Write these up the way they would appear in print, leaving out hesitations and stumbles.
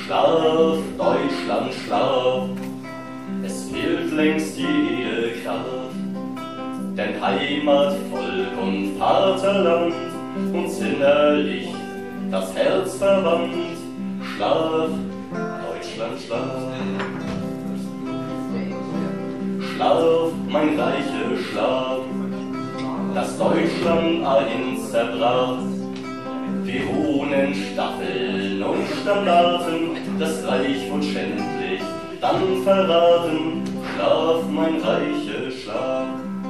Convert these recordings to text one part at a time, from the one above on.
Schlaf, Deutschland, schlaf, es fehlt längst jede Kraft, denn Heimat, Volk und Vaterland uns innerlich das Herz verwandt. Schlaf, Deutschland, schlaf. Schlaf, mein reiche Schlaf, dass Deutschland einst zerbrach. Wir ohne Staffeln und Standarten, das Reich wird schändlich dann verraten. Schlaf, mein reiche Schlaf.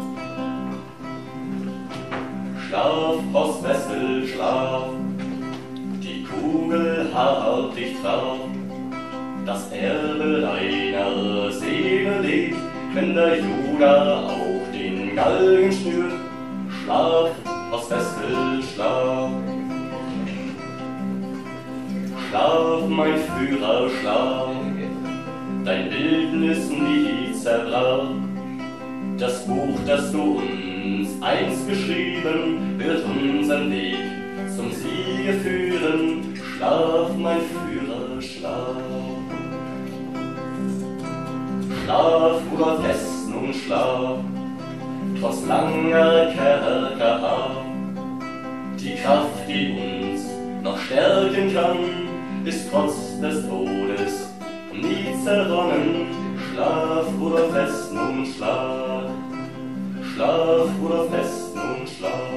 Schlaf, Horst Wessel, schlaf, die Kugel hart dich traf. Das Erbe deiner Seele legt, wenn der Juda auch den Galgen schnürt. Schlaf, Horst Wessel, schlaf. Schlaf, mein Führer, schlaf, dein Bildnis nie zerbrach. Das Buch, das du uns einst geschrieben, wird unseren Weg zum Siege führen. Schlaf, mein Führer, schlaf. Schlaf, Bruder, Festung, schlaf, trotz langer Kerkerhaft. Die Kraft, die uns noch stärken kann, ist trotz des Todes nie zerronnen. Schlaf, Bruder, Festung, schlaf. Schlaf, Bruder, Festung, schlaf.